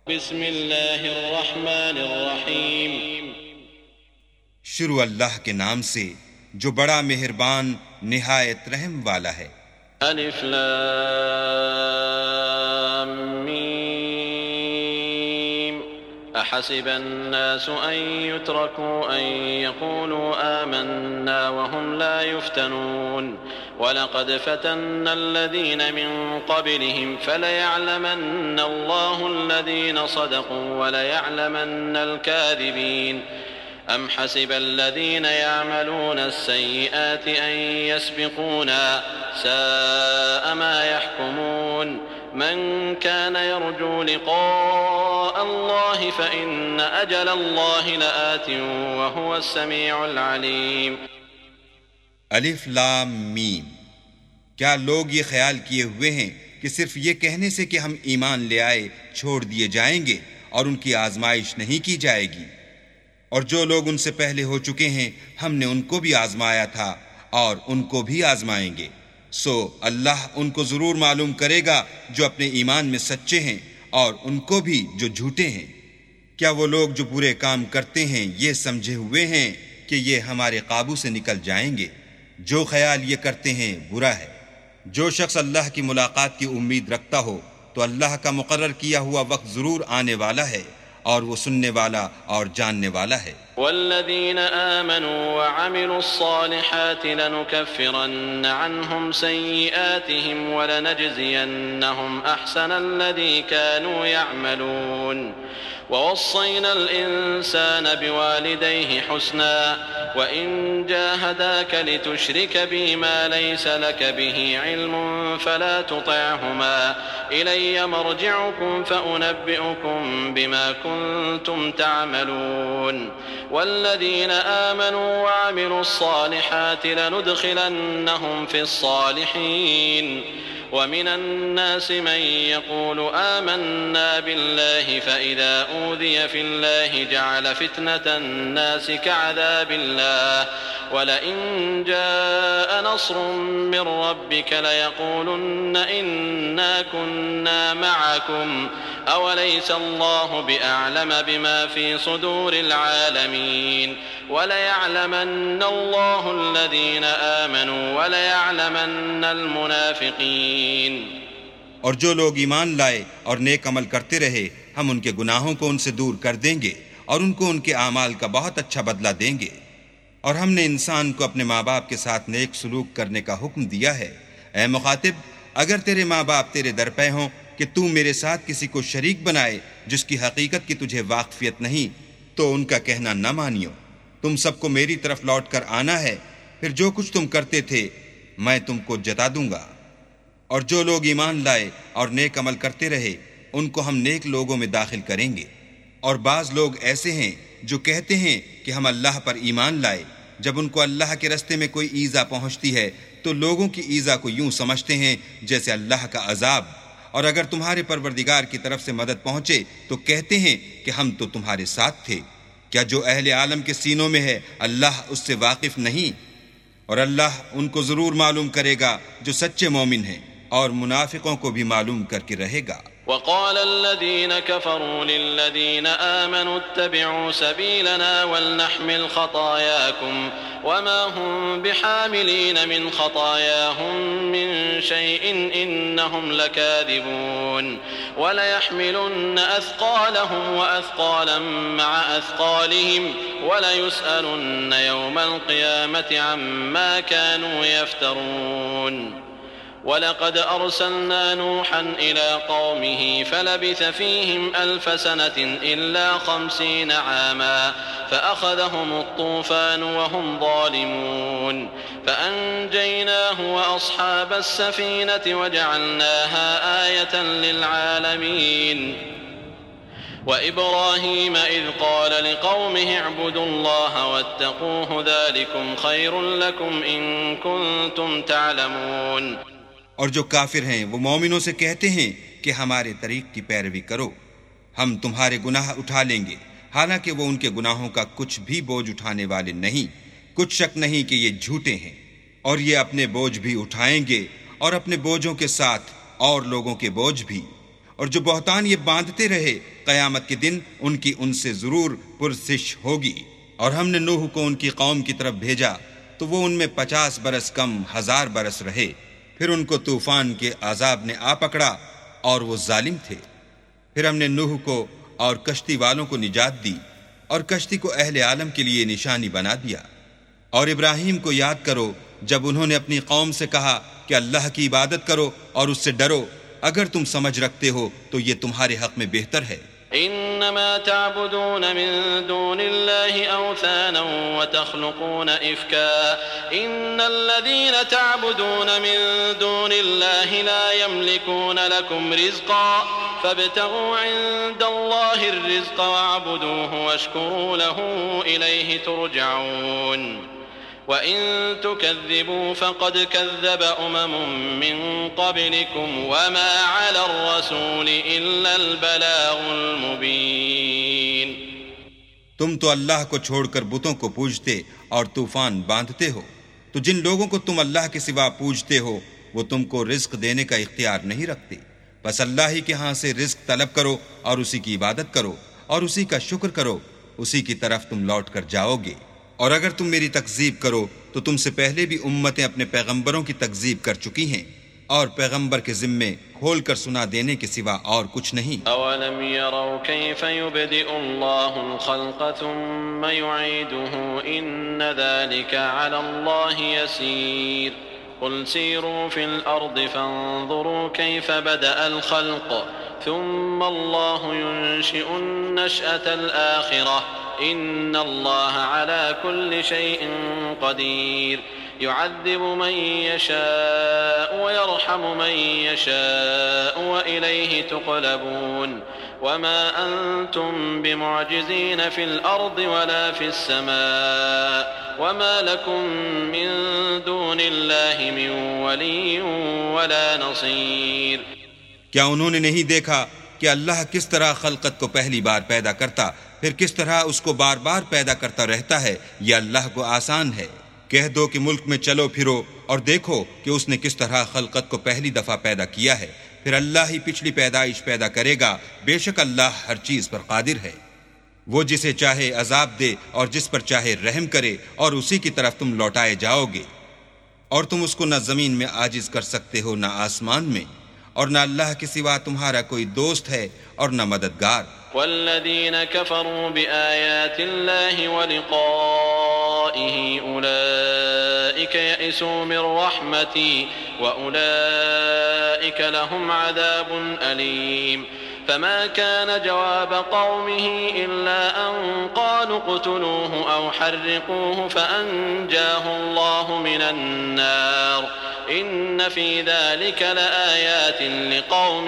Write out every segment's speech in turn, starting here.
بسم اللہ الرحمن الرحیم۔ شروع اللہ کے نام سے جو بڑا مہربان نہایت رحم والا ہے۔ الف لام میم۔ احسب الناس ان يتركوا ان يقولوا آمنا وهم لا يفتنون وَلَقَدْ فَتَنَّا الَّذِينَ مِن قَبْلِهِمْ فَلَيَعْلَمَنَّ اللَّهُ الَّذِينَ صَدَقُوا وَلَيَعْلَمَنَّ الْكَاذِبِينَ أَمْ حَسِبَ الَّذِينَ يَعْمَلُونَ السَّيِّئَاتِ أَن يَسْبِقُونَا سَاءَ مَا يَحْكُمُونَ من كان يرجو لقاء الله فإن أجل الله لآت وهو السميع العليم۔ الف لام میم۔ کیا لوگ یہ خیال کیے ہوئے ہیں کہ صرف یہ کہنے سے کہ ہم ایمان لے آئے چھوڑ دیے جائیں گے اور ان کی آزمائش نہیں کی جائے گی؟ اور جو لوگ ان سے پہلے ہو چکے ہیں ہم نے ان کو بھی آزمایا تھا اور ان کو بھی آزمائیں گے، سو اللہ ان کو ضرور معلوم کرے گا جو اپنے ایمان میں سچے ہیں اور ان کو بھی جو جھوٹے ہیں۔ کیا وہ لوگ جو برے کام کرتے ہیں یہ سمجھے ہوئے ہیں کہ یہ ہمارے قابو سے نکل جائیں گے؟ جو خیال یہ کرتے ہیں برا ہے۔ جو شخص اللہ کی ملاقات کی امید رکھتا ہو تو اللہ کا مقرر کیا ہوا وقت ضرور آنے والا ہے اور وہ سننے والا اور جاننے والا ہے۔ والذین آمنوا وعملوا الصالحات لنكفرن عنهم سیئاتهم ولنجزینهم احسن الذی كانوا يعملون ووصينا الإنسان بوالديه حسنا وإن جاهداك لتشرك بي ما ليس لك به علم فلا تطعهما إلي مرجعكم فأنبئكم بما كنتم تعملون والذين آمنوا وعملوا الصالحات لندخلنهم في الصالحين ومن الناس من يقول آمنا بالله فإذا أوذي في الله جعل فتنة الناس كعذاب الله ولئن جاء نصر من ربك ليقولن إنا كنا معكم أوليس الله بأعلم بما في صدور العالمين وليعلمن الله الذين آمنوا وليعلمن المنافقين۔ اور جو لوگ ایمان لائے اور نیک عمل کرتے رہے ہم ان کے گناہوں کو ان سے دور کر دیں گے اور ان کو ان کے اعمال کا بہت اچھا بدلہ دیں گے۔ اور ہم نے انسان کو اپنے ماں باپ کے ساتھ نیک سلوک کرنے کا حکم دیا ہے۔ اے مخاطب، اگر تیرے ماں باپ تیرے در پہ ہوں کہ تو میرے ساتھ کسی کو شریک بنائے جس کی حقیقت کی تجھے واقفیت نہیں تو ان کا کہنا نہ مانیو۔ تم سب کو میری طرف لوٹ کر آنا ہے، پھر جو کچھ تم کرتے تھے میں تم کو جتا دوں گا۔ اور جو لوگ ایمان لائے اور نیک عمل کرتے رہے ان کو ہم نیک لوگوں میں داخل کریں گے۔ اور بعض لوگ ایسے ہیں جو کہتے ہیں کہ ہم اللہ پر ایمان لائے، جب ان کو اللہ کے رستے میں کوئی ایذا پہنچتی ہے تو لوگوں کی ایذا کو یوں سمجھتے ہیں جیسے اللہ کا عذاب، اور اگر تمہارے پروردگار کی طرف سے مدد پہنچے تو کہتے ہیں کہ ہم تو تمہارے ساتھ تھے۔ کیا جو اہل عالم کے سینوں میں ہے اللہ اس سے واقف نہیں؟ اور اللہ ان کو ضرور معلوم کرے گا جو سچے مومن ہیں، اور منافقوں کو بھی معلوم کر کے رہے گا۔ وقال الذين كفروا للذين آمنوا اتبعوا سبيلنا ولنحمل خطاياكم وما هم بحاملين من خطاياهم من شيء إنهم لكاذبون وليحملن أثقالهم وأثقالا مع أثقالهم وليسألن يوم القيامة عما كانوا يفترون وَلَقَدْ أَرْسَلْنَا نُوحًا إِلَىٰ قَوْمِهِ فَلَبِثَ فِيهِمْ أَلْفَ سَنَةٍ إِلَّا 50 عَامًا فَأَخَذَهُمُ الطُّوفَانُ وَهُمْ ظَالِمُونَ فَأَنجَيْنَاهُ وَأَصْحَابَ السَّفِينَةِ وَجَعَلْنَاهَا آيَةً لِّلْعَالَمِينَ وَإِبْرَاهِيمَ إِذْ قَالَ لِقَوْمِهِ اعْبُدُوا اللَّهَ وَاتَّقُوهُ ذَلِكُمْ خَيْرٌ لَّكُمْ إِن كُنتُمْ تَعْلَمُونَ۔ اور جو کافر ہیں وہ مومنوں سے کہتے ہیں کہ ہمارے طریق کی پیروی کرو، ہم تمہارے گناہ اٹھا لیں گے، حالانکہ وہ ان کے گناہوں کا کچھ بھی بوجھ اٹھانے والے نہیں۔ کچھ شک نہیں کہ یہ جھوٹے ہیں، اور یہ اپنے بوجھ بھی اٹھائیں گے اور اپنے بوجھوں کے ساتھ اور لوگوں کے بوجھ بھی۔ اور جو بہتان یہ باندھتے رہے قیامت کے دن ان کی ان سے ضرور پرسش ہوگی۔ اور ہم نے نوح کو ان کی قوم کی طرف بھیجا تو وہ ان میں 50 برس کم 1000 برس رہے، پھر ان کو طوفان کے عذاب نے آ پکڑا اور وہ ظالم تھے۔ پھر ہم نے نوح کو اور کشتی والوں کو نجات دی اور کشتی کو اہل عالم کے لیے نشانی بنا دیا۔ اور ابراہیم کو یاد کرو جب انہوں نے اپنی قوم سے کہا کہ اللہ کی عبادت کرو اور اس سے ڈرو، اگر تم سمجھ رکھتے ہو تو یہ تمہارے حق میں بہتر ہے۔ إنما تعبدون من دون الله أوثانا وتخلقون إفكا إن الذين تعبدون من دون الله لا يملكون لكم رزقا فابتغوا عند الله الرزق واعبدوه واشكروا له إليه ترجعون وَإِن تُكَذِّبُوا فَقَدْ كَذَّبَ مِن قَبْلِكُمْ وَمَا عَلَى الرَّسُولِ إِلَّا الْبَلَاغُ الْمُبِينُ۔ تم تو اللہ کو چھوڑ کر بتوں کو پوجتے اور طوفان باندھتے ہو، تو جن لوگوں کو تم اللہ کے سوا پوجتے ہو وہ تم کو رزق دینے کا اختیار نہیں رکھتے، بس اللہ ہی کے ہاں سے رزق طلب کرو اور اسی کی عبادت کرو اور اسی کا شکر کرو، اسی کی طرف تم لوٹ کر جاؤ گے۔ اور اگر تم میری تکذیب کرو تو تم سے پہلے بھی امتیں اپنے پیغمبروں کی تکذیب کر چکی ہیں، اور پیغمبر کے ذمے کھول کر سنا دینے کے سوا اور کچھ نہیں۔ اولم يروا كيف يبدئ الله الخلق ثم يعيده ان ذلك على الله يسير قل سيروا في الارض فانظروا كيف بدأ الخلق ثم الله ينشئ النشأة الآخرة إن الله على كل شيء قدير يعذب من يشاء ويرحم من يشاء وإليه تقلبون وما أنتم بمعجزين في الأرض ولا في السماء وما لكم من دون الله من ولي ولا نصير۔ کیا انہوں نے نہیں دیکھا کہ اللہ کس طرح خلقت کو پہلی بار پیدا کرتا پھر کس طرح اس کو بار بار پیدا کرتا رہتا ہے؟ یہ اللہ کو آسان ہے۔ کہہ دو کہ ملک میں چلو پھرو اور دیکھو کہ اس نے کس طرح خلقت کو پہلی دفعہ پیدا کیا ہے، پھر اللہ ہی پچھلی پیدائش پیدا کرے گا، بے شک اللہ ہر چیز پر قادر ہے۔ وہ جسے چاہے عذاب دے اور جس پر چاہے رحم کرے اور اسی کی طرف تم لوٹائے جاؤ گے، اور تم اس کو نہ زمین میں عاجز کر سکتے ہو نہ آسمان میں، اور نہ اللہ کے سوا تمہارا کوئی دوست ہے اور نہ مددگار۔ والذین کفروا بآیات اللہ ولقائہ اولئک یئسوا من رحمتی واولئک لهم عذاب علیم فما كان جواب قومه إلا أن قالوا اقتلوه أو حرقوه فأنجاه الله من النار إن في ذلك لآيات لقوم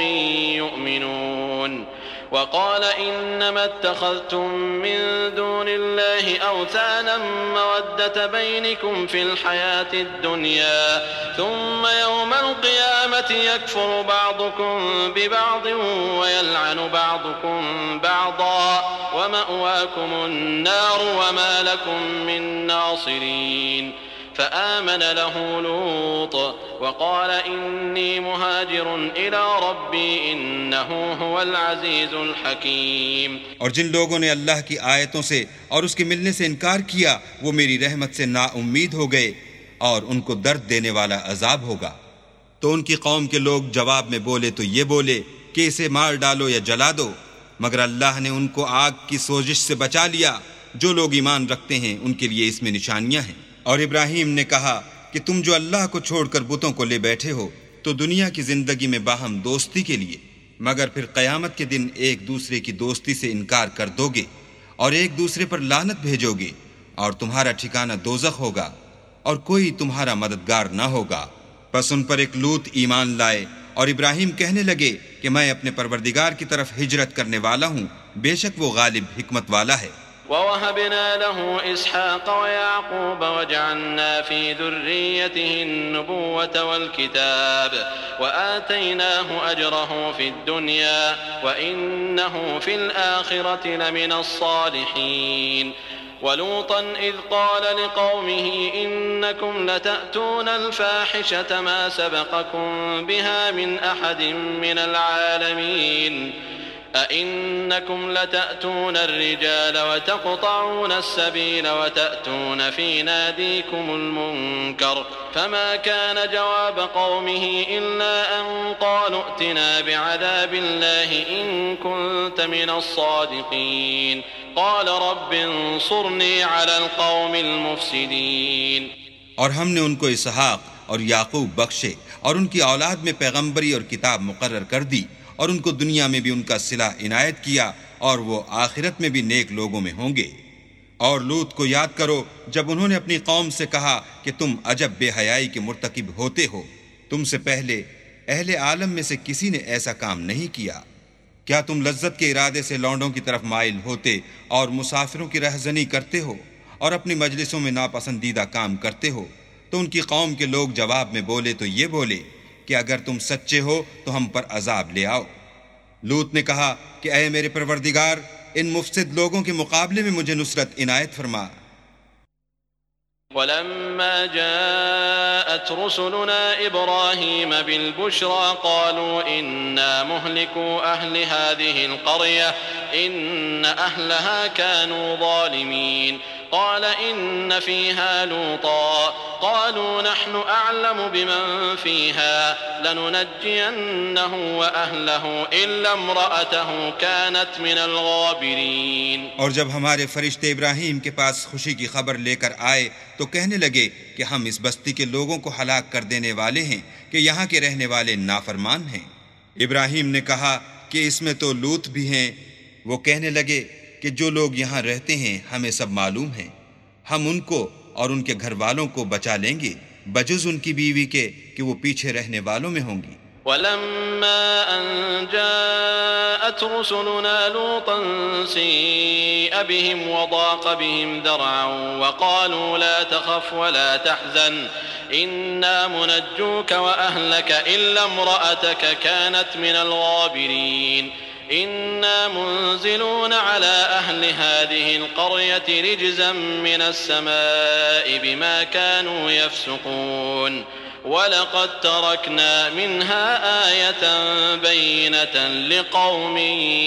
يؤمنون وقال إنما اتخذتم من دون الله أوثانا مودة بينكم في الحياة الدنيا ثم يوم القيامة يكفر بعضكم ببعض ويلعن بعضكم بعضا ومأواكم النار وما لكم من ناصرين فآمن له لوط وقال إني مهاجر إلى ربي إنه هو العزيز الحكيم۔ اور جن لوگوں نے اللہ کی آیتوں سے اور اس کے ملنے سے انکار کیا وہ میری رحمت سے نا امید ہو گئے اور ان کو درد دینے والا عذاب ہوگا۔ تو ان کی قوم کے لوگ جواب میں بولے تو یہ بولے کہ اسے مار ڈالو یا جلا دو، مگر اللہ نے ان کو آگ کی سوزش سے بچا لیا۔ جو لوگ ایمان رکھتے ہیں ان کے لیے اس میں نشانیاں ہیں۔ اور ابراہیم نے کہا کہ تم جو اللہ کو چھوڑ کر بتوں کو لے بیٹھے ہو تو دنیا کی زندگی میں باہم دوستی کے لیے، مگر پھر قیامت کے دن ایک دوسرے کی دوستی سے انکار کر دو گے اور ایک دوسرے پر لعنت بھیجو گے، اور تمہارا ٹھکانہ دوزخ ہوگا اور کوئی تمہارا مددگار نہ ہوگا۔ پس ان پر ایک لوط ایمان لائے، اور ابراہیم کہنے لگے کہ میں اپنے پروردگار کی طرف ہجرت کرنے والا ہوں، بے شک وہ غالب حکمت والا ہے۔ ووهبنا له إسحاق ويعقوب وجعلنا في ذريته النبوة والكتاب وآتيناه أجره في الدنيا وإنه في الآخرة لمن الصالحين ولوطا إذ قال لقومه إنكم لتأتون الفاحشة ما سبقكم بها من أحد من العالمين أئنكم لتأتون الرجال وتقطعون السبيل وتأتون في ناديكم المنكر فما كان جواب قومه إلا أن قالوا ائتنا بعذاب الله إن كنت من الصادقين قال رب انصرني على القوم المفسدين. اور ہم نے ان کو اسحاق اور یعقوب بخشے اور ان کی اولاد میں پیغمبری اور کتاب مقرر کر دی اور ان کو دنیا میں بھی ان کا صلہ عنایت کیا اور وہ آخرت میں بھی نیک لوگوں میں ہوں گے. اور لوط کو یاد کرو جب انہوں نے اپنی قوم سے کہا کہ تم عجب بے حیائی کے مرتکب ہوتے ہو، تم سے پہلے اہل عالم میں سے کسی نے ایسا کام نہیں کیا. کیا تم لذت کے ارادے سے لونڈوں کی طرف مائل ہوتے اور مسافروں کی رہزنی کرتے ہو اور اپنی مجلسوں میں ناپسندیدہ کام کرتے ہو؟ تو ان کی قوم کے لوگ جواب میں بولے تو یہ بولے کہ اگر تم سچے ہو تو ہم پر عذاب لے آؤ. لوط نے کہا کہ اے میرے پروردگار، ان مفسد لوگوں کے مقابلے میں مجھے نصرت عنایت فرما. ولما جاءت رسلنا إبراهيم بالبشرى قالوا إنا مهلكو أهل هذه القرية إن أهلها كانوا ظالمين قال إن فيها لوطا قالوا نحن أعلم بمن فيها لننجينه وأهله إلا امرأته كانت من الغابرين. اور جب ہمارے فرشتے ابراہیم کے پاس خوشی کی خبر لے کر آئے تو کہنے لگے کہ ہم اس بستی کے لوگوں کو ہلاک کر دینے والے ہیں کہ یہاں کے رہنے والے نافرمان ہیں. ابراہیم نے کہا کہ اس میں تو لوط بھی ہیں. وہ کہنے لگے کہ جو لوگ یہاں رہتے ہیں ہمیں سب معلوم ہیں، ہم ان کو اور ان کے گھر والوں کو بچا لیں گے بجز ان کی بیوی کے کہ وہ پیچھے رہنے والوں میں ہوں گی. ولما أن جاءت رسلنا لوطا سيء بهم وضاق بهم ذرعا وقالوا لا تخف ولا تحزن إنا منجوك وأهلك إلا امرأتك كانت من الغابرين إنا منزلون على أهل هذه القرية رجزا من السماء بما كانوا يفسقون وَلَقَدْ تَرَكْنَا مِنْهَا آيَةً بَيِّنَةً لِقَوْمٍ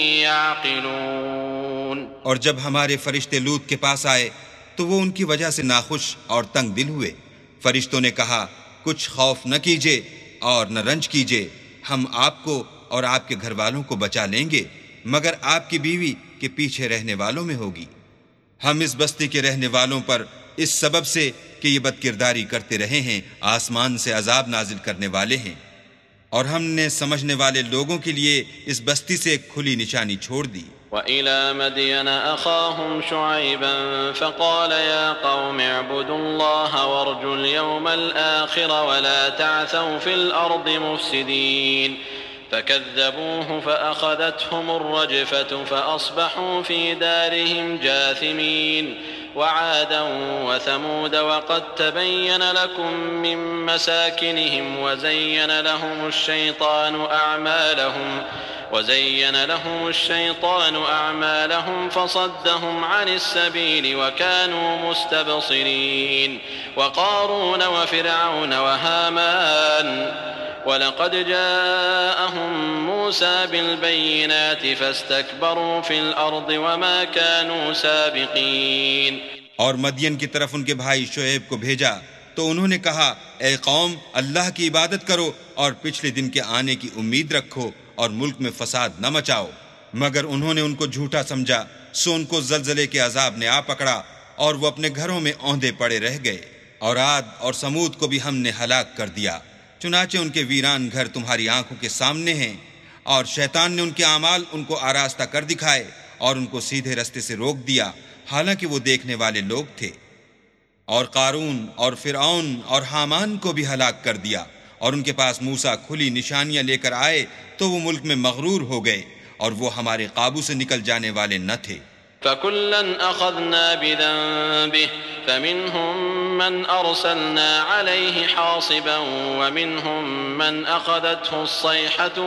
يَعْقِلُونَ. اور جب ہمارے فرشتے لوط کے پاس آئے تو وہ ان کی وجہ سے ناخوش اور تنگ دل ہوئے. فرشتوں نے کہا کچھ خوف نہ کیجے اور نہ رنج کیجے، ہم آپ کو اور آپ کے گھر والوں کو بچا لیں گے مگر آپ کی بیوی کے پیچھے رہنے والوں میں ہوگی. ہم اس بستی کے رہنے والوں پر اس سبب سے کہ یہ بدکرداری کرتے رہے ہیں آسمان سے عذاب نازل کرنے والے ہیں، اور ہم نے سمجھنے والے لوگوں کے لیے اس بستی سے ایک کھلی نشانی چھوڑ دی. وَإِلَى مَدْيَنَ أَخَاهُمْ شُعَيْبًا فَقَالَ يَا قَوْمِ اعْبُدُوا اللَّهَ وَارْجُوا الْيَوْمَ الْآخِرَ وَلَا تَعْثَوْا فِي الْأَرْضِ مُفْسِدِينَ فَكَذَّبُوهُ فَأَخَذَتْهُمُ الرَّجْفَةُ فَأَصْبَحُوا فِي دَارِهِمْ جَاثِمِينَ. وعادا وثمود وقد تبين لكم من مساكنهم وزين لهم الشيطان أعمالهم فصدهم عن السبيل وكانوا مستبصرين. وقارون وفرعون وهامان وَلَقَدْ جَاءَهُم مُوسَى بِالْبَيِّنَاتِ فَاسْتَكْبَرُوا فِي الْأَرْضِ وَمَا كَانُوا سَابِقِينَ. اور مدین کی طرف ان کے بھائی شعیب کو بھیجا تو انہوں نے کہا اے قوم اللہ کی عبادت کرو اور پچھلے دن کے آنے کی امید رکھو اور ملک میں فساد نہ مچاؤ. مگر انہوں نے ان کو جھوٹا سمجھا سو ان کو زلزلے کے عذاب نے آ پکڑا اور وہ اپنے گھروں میں اوندے پڑے رہ گئے. اور عاد اور سمود کو بھی ہم نے ہلاک کر دیا، چنانچہ ان کے ویران گھر تمہاری آنکھوں کے سامنے ہیں، اور شیطان نے ان کے اعمال ان کو آراستہ کر دکھائے اور ان کو سیدھے رستے سے روک دیا حالانکہ وہ دیکھنے والے لوگ تھے. اور قارون اور فرعون اور حامان کو بھی ہلاک کر دیا، اور ان کے پاس موسیٰ کھلی نشانیاں لے کر آئے تو وہ ملک میں مغرور ہو گئے اور وہ ہمارے قابو سے نکل جانے والے نہ تھے. فَكُلًّا أَخَذْنَا بِذَنبِهِ فَمِنْهُمْ مَنْ أَرْسَلْنَا عَلَيْهِ حَاصِبًا وَمِنْهُمْ مَنْ أَخَذَتْهُ الصَّيْحَةُ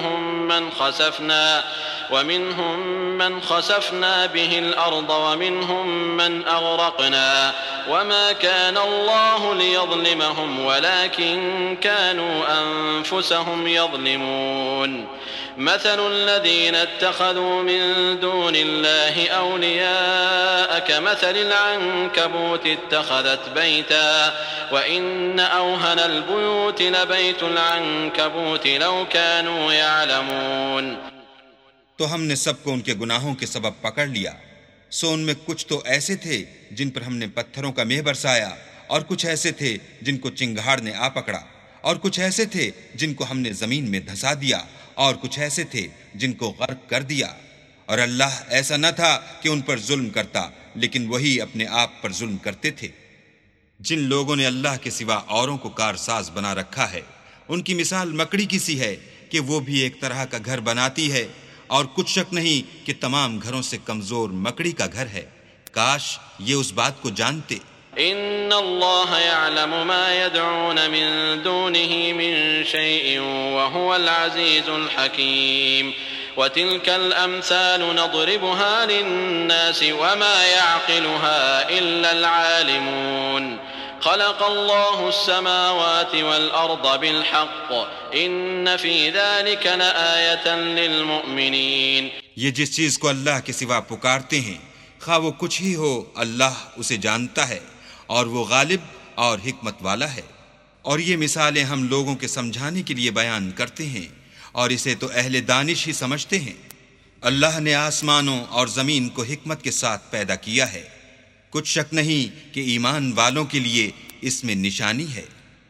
وَمِنْهُمْ مَنْ خَسَفْنَا بِهِ الْأَرْضَ وَمِنْهُمْ مَنْ أَغْرَقْنَا وَمَا كَانَ اللَّهُ لِيَظْلِمَهُمْ وَلَكِنْ كَانُوا أَنفُسَهُمْ يَظْلِمُونَ. مثل الذين اتخذوا من دون الله أولياء كمثل العنكبوت اتخذت بيتا وإن أوهن البيوت لبيت العنكبوت لو كانوا يعلمون. تو ہم نے سب کو ان کے گناہوں کے سبب پکڑ لیا، سو ان میں کچھ تو ایسے تھے جن پر ہم نے پتھروں کا مہ برسایا، اور کچھ ایسے تھے جن کو چنگھاڑ نے آ پکڑا، اور کچھ ایسے تھے جن کو ہم نے زمین میں دھسا دیا، اور کچھ ایسے تھے جن کو غرق کر دیا. اور اللہ ایسا نہ تھا کہ ان پر ظلم کرتا، لیکن وہی اپنے آپ پر ظلم کرتے تھے. جن لوگوں نے اللہ کے سوا اوروں کو کارساز بنا رکھا ہے، ان کی مثال مکڑی کی سی ہے کہ وہ بھی ایک طرح کا گھر بناتی ہے، اور کچھ شک نہیں کہ تمام گھروں سے کمزور مکڑی کا گھر ہے. کاش یہ اس بات کو جانتے. ان اللہ يعلم ما يدعون من دونه من شيء وهو العزيز الحكيم. وتلك الامثال نضربها للناس وما يعقلها الا العالمون. خلق الله السماوات والارض بالحق ان في ذلك لآية للمؤمنين. یہ جس چیز کو اللہ کے سوا پکارتے ہیں، خواہ وہ کچھ ہی ہو، اللہ اسے جانتا ہے، اور وہ غالب اور حکمت والا ہے. اور یہ مثالیں ہم لوگوں کے سمجھانے کے لیے بیان کرتے ہیں، اور اسے تو اہل دانش ہی سمجھتے ہیں. اللہ نے آسمانوں اور زمین کو حکمت کے ساتھ پیدا کیا ہے، کچھ شک نہیں کہ ایمان والوں کے لیے اس میں نشانی ہے.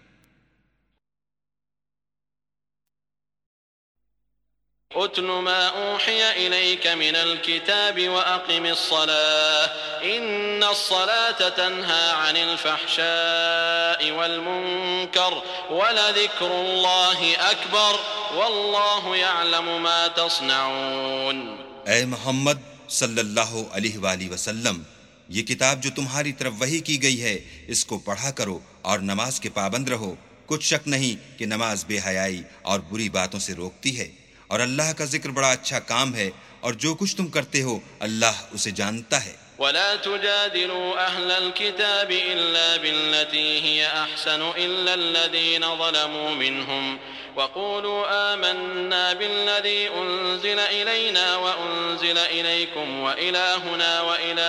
اتل ما اوحي اليك من الكتاب واقم الصلاة ان الصلاة تنهى عن الفحشاء والمنكر ولذكر الله اكبر والله يعلم ما تصنعون. اے محمد صلی اللہ علیہ وآلہ وسلم، یہ کتاب جو تمہاری طرف وحی کی گئی ہے، اس کو پڑھا کرو اور نماز کے پابند رہو. کچھ شک نہیں کہ نماز بے حیائی اور بری باتوں سے روکتی ہے، اور اللہ کا ذکر بڑا اچھا کام ہے، اور جو کچھ تم کرتے ہو اللہ اسے جانتا ہے. ولا تجادلوا أهل الكتاب إلا بالتي هي أحسن إلا الذين ظلموا منهم وقولوا آمنا بالذي أنزل إلينا وأنزل إليكم وإلهنا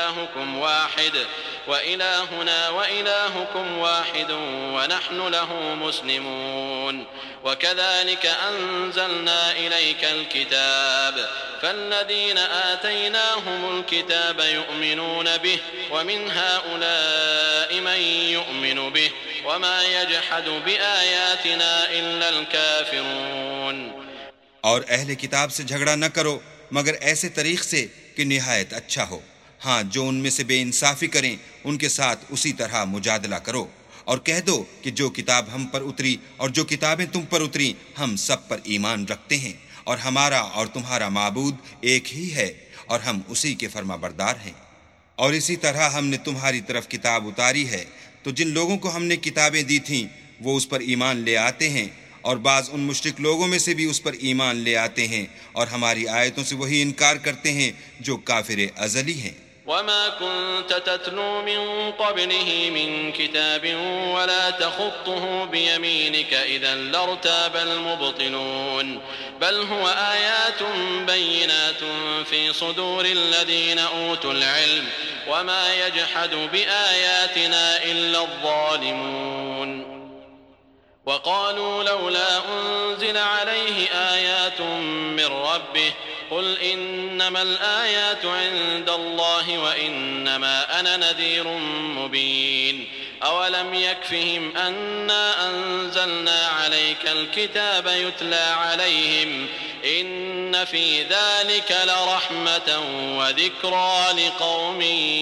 وإلهكم واحد ونحن له مسلمون. وكذلك أنزلنا إليك الكتاب فالذين آتيناهم الكتاب يؤمنون به ومن هؤلاء من يؤمن به وما يجحد بآياتنا إلا الكافرون. اور اہل کتاب سے جھگڑا نہ کرو مگر ایسے طریق سے کہ نہایت اچھا ہو. ہاں، جو ان میں سے بے انصافی کریں ان کے ساتھ اسی طرح مجادلہ کرو، اور کہہ دو کہ جو کتاب ہم پر اتری اور جو کتابیں تم پر اتری ہم سب پر ایمان رکھتے ہیں، اور ہمارا اور تمہارا معبود ایک ہی ہے، اور ہم اسی کے فرما بردار ہیں. اور اسی طرح ہم نے تمہاری طرف کتاب اتاری ہے، تو جن لوگوں کو ہم نے کتابیں دی تھیں وہ اس پر ایمان لے آتے ہیں، اور بعض ان مشرک لوگوں میں سے بھی اس پر ایمان لے آتے ہیں، اور ہماری آیتوں سے وہی انکار کرتے ہیں جو کافر ازلی ہیں. وما كنت تتلو من قبله من كتاب ولا تخطه بيمينك إذا لارتاب المبطلون. بل هو آيات بينات في صدور الذين أوتوا العلم وما يجحد بآياتنا إلا الظالمون. وقالوا لولا أنزل عليه آيات من ربه قل إنما الآيات عند الله وإنما أنا نذير مبين. أولم يكفهم أنا أنزلنا عليك الكتاب يتلى عليهم إن في ذلك لرحمة وذكرى لقوم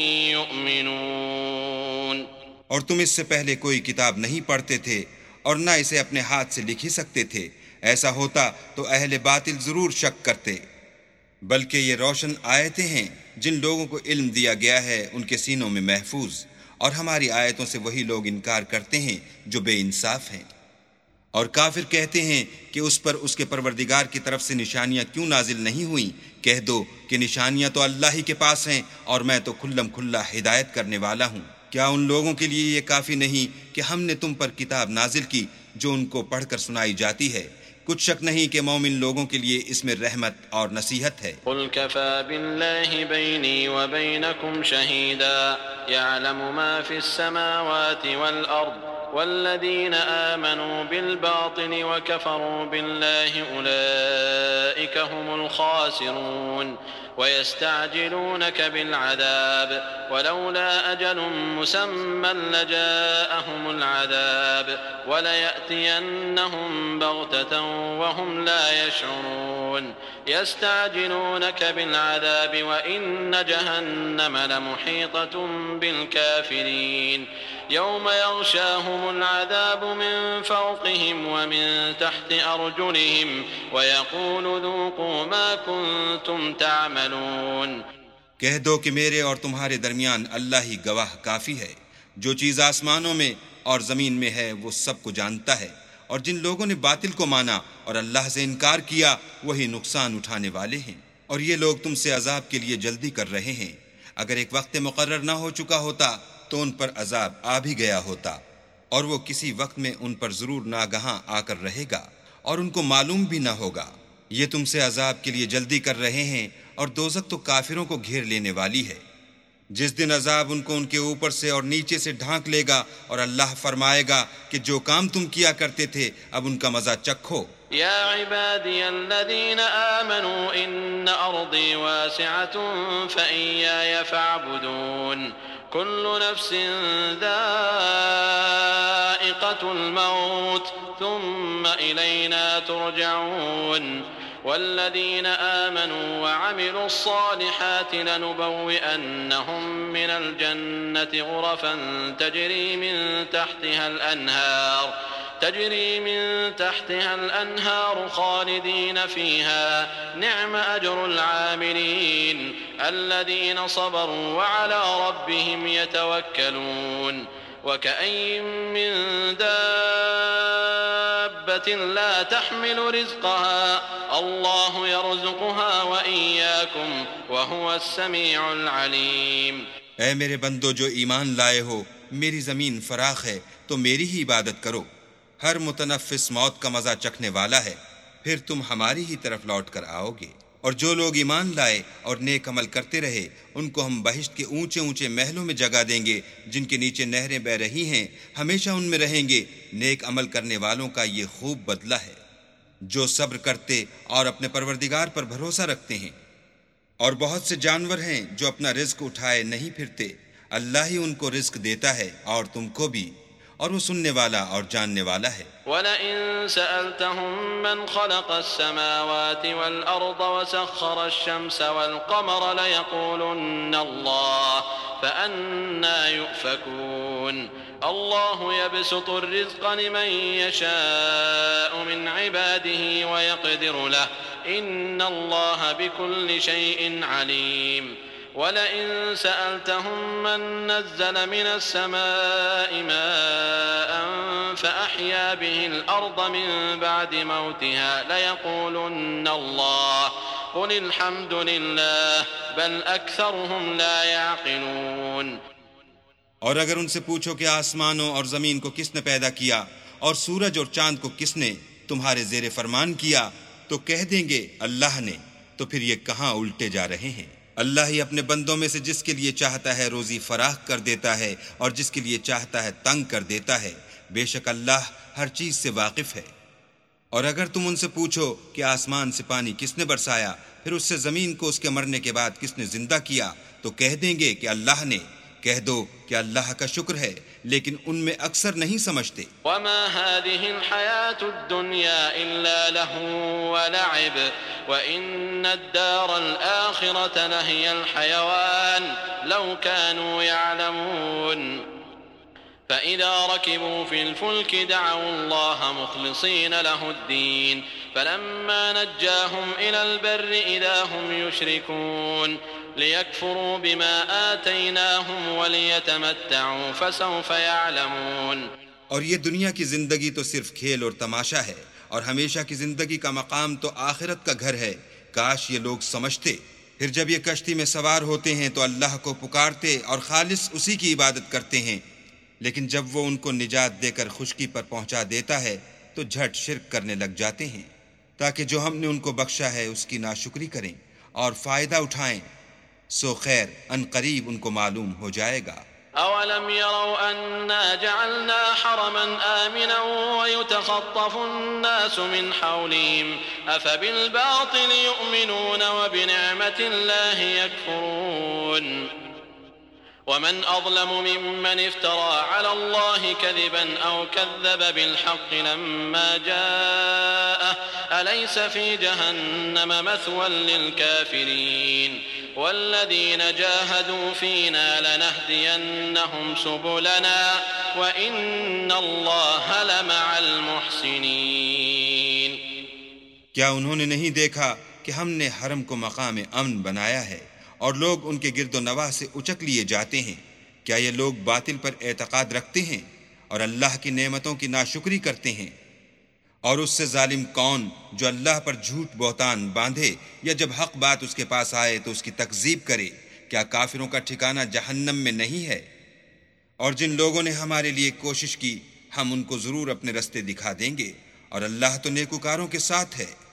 يؤمنون. اور تم اس سے پہلے کوئی کتاب نہیں پڑھتے تھے اور نہ اسے اپنے ہاتھ سے لکھ ہی سکتے تھے. ایسا ہوتا تو اہل باطل ضرور شک کرتے. بلکہ یہ روشن آیتیں ہیں جن لوگوں کو علم دیا گیا ہے ان کے سینوں میں محفوظ، اور ہماری آیتوں سے وہی لوگ انکار کرتے ہیں جو بے انصاف ہیں. اور کافر کہتے ہیں کہ اس پر اس کے پروردگار کی طرف سے نشانیاں کیوں نازل نہیں ہوئیں. کہہ دو کہ نشانیاں تو اللہ ہی کے پاس ہیں اور میں تو کھلم کھلا ہدایت کرنے والا ہوں. کیا ان لوگوں کے لیے یہ کافی نہیں کہ ہم نے تم پر کتاب نازل کی جو ان کو پڑھ کر سنائی جاتی ہے؟ کچھ شک نہیں کہ مومن لوگوں کے لیے اس میں رحمت اور نصیحت ہے۔ قل كفى بالله بيني وبينكم شهيدا يعلم ما في السماوات والأرض والذين آمنوا بالباطل وكفروا بالله أولئك هم الخاسرون ويستعجلونك بالعذاب ولولا أجل مسمى لجاءهم العذاب وليأتينهم بغتة وهم لا يشعرون يستعجلونك بالعذاب وإن جهنم لمحيطة بالكافرين يوم يغشاهم العذاب من فوقهم ومن تحت أرجلهم ويقول ذوقوا ما كنتم تعملون۔ کہہ دو کہ میرے اور تمہارے درمیان اللہ ہی گواہ کافی ہے، جو چیز آسمانوں میں اور زمین میں ہے وہ سب کو جانتا ہے، اور جن لوگوں نے باطل کو مانا اور اللہ سے انکار کیا وہی نقصان اٹھانے والے ہیں، اور یہ لوگ تم سے عذاب کے لیے جلدی کر رہے ہیں۔ اگر ایک وقت مقرر نہ ہو چکا ہوتا تو ان پر عذاب آ بھی گیا ہوتا، اور وہ کسی وقت میں ان پر ضرور ناگہاں آ کر رہے گا اور ان کو معلوم بھی نہ ہوگا۔ یہ تم سے عذاب کے لیے جلدی کر رہے ہیں، اور دوزخ تو کافروں کو گھیر لینے والی ہے۔ جس دن عذاب ان کو ان کے اوپر سے اور نیچے سے ڈھانک لے گا، اور اللہ فرمائے گا کہ جو کام تم کیا کرتے تھے اب ان کا مزہ چکھو۔ يا عبادي الذين آمنوا إن أرضي واسعة فإياي فاعبدون كل نفس ذائقة الموت ثم إلينا ترجعون والذين آمنوا وعملوا الصالحات لنبوئنهم من الجنة غرفا تجري من تحتها الأنهار خالدين فيها نعم أجر العاملين الذين صبروا وعلى ربهم يتوكلون وكأين من دابة لا تحمل رزقها الله يرزقها وإياكم وهو السميع العليم۔ اے میرے بندو جو ایمان لائے ہو، میری زمین فراخ ہے تو میری ہی عبادت کرو۔ ہر متنفس موت کا مزہ چکھنے والا ہے، پھر تم ہماری ہی طرف لوٹ کر آؤ گے۔ اور جو لوگ ایمان لائے اور نیک عمل کرتے رہے ان کو ہم بہشت کے اونچے اونچے محلوں میں جگہ دیں گے جن کے نیچے نہریں بہ رہی ہیں، ہمیشہ ان میں رہیں گے۔ نیک عمل کرنے والوں کا یہ خوب بدلہ ہے، جو صبر کرتے اور اپنے پروردگار پر بھروسہ رکھتے ہیں۔ اور بہت سے جانور ہیں جو اپنا رزق اٹھائے نہیں پھرتے، اللہ ہی ان کو رزق دیتا ہے اور تم کو بھی، اور وہ سننے والا اور جاننے والا ہے۔ وَلَئِن سَأَلْتَهُم مَّنْ خَلَقَ السَّمَاوَاتِ وَالْأَرْضَ وَسَخَّرَ الشَّمْسَ وَالْقَمَرَ لَيَقُولُنَّ اللَّهُ فَأَنَّىٰ يُؤْفَكُونَ اللَّهُ يَبْسُطُ الرِّزْقَ لِمَن يَشَاءُ مِنْ عِبَادِهِ وَيَقْدِرُ لَهُ إِنَّ اللَّهَ بِكُلِّ شَيْءٍ عَلِيمٌ۔ وَلَئِن سَأَلْتَهُم مَّن نَّزَّلَ مِنَ السَّمَاءِ مَاءً فَأَحْيَا بِهِ الْأَرْضَ مِن بَعْدِ مَوْتِهَا لَيَقُولُنَّ اللَّهُ قُلِ الْحَمْدُ لِلَّهِ بَلْ أَكْثَرُهُمْ لَا يَعْقِلُونَ۔ اور اگر ان سے پوچھو کہ آسمانوں اور زمین کو کس نے پیدا کیا اور سورج اور چاند کو کس نے تمہارے زیر فرمان کیا تو کہہ دیں گے اللہ نے، تو پھر یہ کہاں الٹے جا رہے ہیں۔ اللہ ہی اپنے بندوں میں سے جس کے لیے چاہتا ہے روزی فراخ کر دیتا ہے اور جس کے لیے چاہتا ہے تنگ کر دیتا ہے، بے شک اللہ ہر چیز سے واقف ہے۔ اور اگر تم ان سے پوچھو کہ آسمان سے پانی کس نے برسایا، پھر اس سے زمین کو اس کے مرنے کے بعد کس نے زندہ کیا، تو کہہ دیں گے کہ اللہ نے۔ کہہ دو کہ اللہ کا شکر ہے، لیکن ان میں اکثر نہیں سمجھتے۔ وما هذه الحياة الدنيا إلا لهو ولعب وإن الدار الآخرة لهي الحيوان لو كانوا يعلمون فإذا ركبوا في الفلك دعوا الله مخلصين له الدين فلما نجاهم إلى البر إذا هم يشركون ليكفروا بما آتيناهم وليتمتعوا فسوف يعلمون۔ اور یہ دنیا کی زندگی تو صرف کھیل اور تماشا ہے، اور ہمیشہ کی زندگی کا مقام تو آخرت کا گھر ہے۔ کاش یہ لوگ سمجھتے۔ پھر جب یہ کشتی میں سوار ہوتے ہیں تو اللہ کو پکارتے اور خالص اسی کی عبادت کرتے ہیں، لیکن جب وہ ان کو نجات دے کر خشکی پر پہنچا دیتا ہے تو جھٹ شرک کرنے لگ جاتے ہیں۔ تاکہ جو ہم نے ان کو بخشا ہے اس کی ناشکری کریں اور فائدہ اٹھائیں، سو خیر ان قریب ان کو معلوم ہو جائے گا۔ أولم يروا أنا جعلنا حرما آمنا ويتخطف الناس من حولهم أفبالباطل يؤمنون وبنعمة الله يكفرون ومن أظلم ممن افترى على الله كذبا أو كذب بالحق لما جاءه أليس في جهنم مثوى للكافرين والذين جاهدوا فينا لنهدينهم سبلنا وإن الله لمع المحسنين۔ کیا انہوں نے نہیں دیکھا کہ ہم نے حرم کو مقام امن بنایا ہے اور لوگ ان کے گرد و نواح سے اچک لیے جاتے ہیں؟ کیا یہ لوگ باطل پر اعتقاد رکھتے ہیں اور اللہ کی نعمتوں کی ناشکری کرتے ہیں؟ اور اس سے ظالم کون جو اللہ پر جھوٹ بہتان باندھے یا جب حق بات اس کے پاس آئے تو اس کی تکذیب کرے؟ کیا کافروں کا ٹھکانہ جہنم میں نہیں ہے؟ اور جن لوگوں نے ہمارے لیے کوشش کی ہم ان کو ضرور اپنے رستے دکھا دیں گے، اور اللہ تو نیکوکاروں کے ساتھ ہے۔